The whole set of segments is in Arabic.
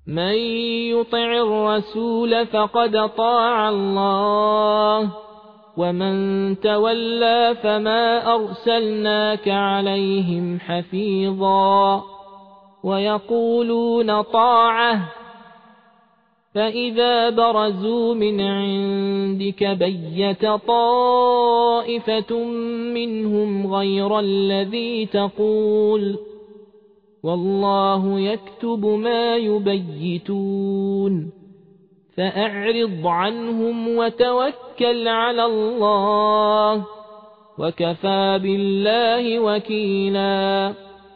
من يطع الرسول فقد طاع الله ومن تولى فما أرسلناك عليهم حفيظا ويقولون طاعة فإذا برزوا من عندك بيت طائفة منهم غير الذي تقول والله يكتب ما يبيتون فأعرض عنهم وتوكل على الله وكفى بالله وكيلا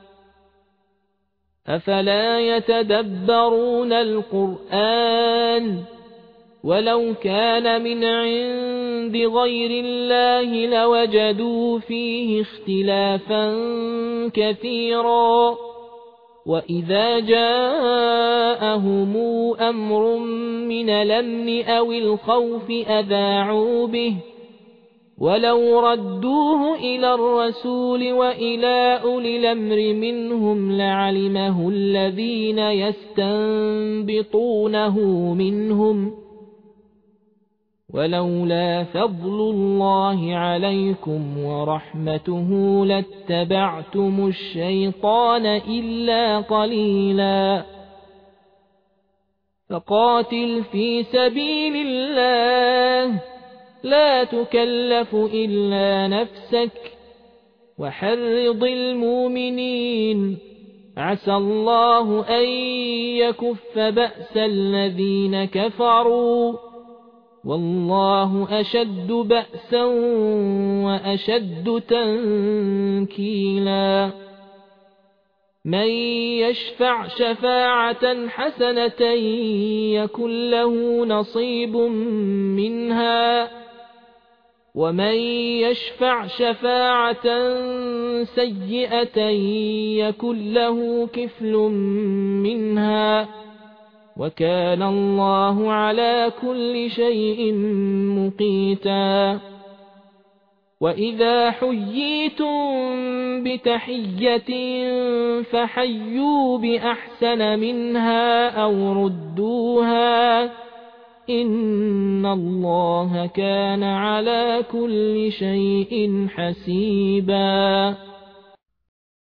أفلا يتدبرون القرآن ولو كان من عند غير الله لوجدوا فيه اختلافا كثيرا وإذا جاءهم أمر من الأمن أو الخوف أذاعوا به ولو ردوه إلى الرسول وإلى أولي الأمر منهم لعلمه الذين يستنبطونه منهم ولولا فضل الله عليكم ورحمته لاتبعتم الشيطان إلا قليلا فقاتل في سبيل الله لا تكلف إلا نفسك وحرض المؤمنين عسى الله أن يكف بأس الذين كفروا والله أشد بأسا وأشد تنكيلا من يشفع شفاعة حسنة يكن له نصيب منها ومن يشفع شفاعة سيئة يكن له كفل منها وكان الله على كل شيء مقيتا وإذا حييتم بتحية فحيوا بأحسن منها أو ردوها إن الله كان على كل شيء حسيبا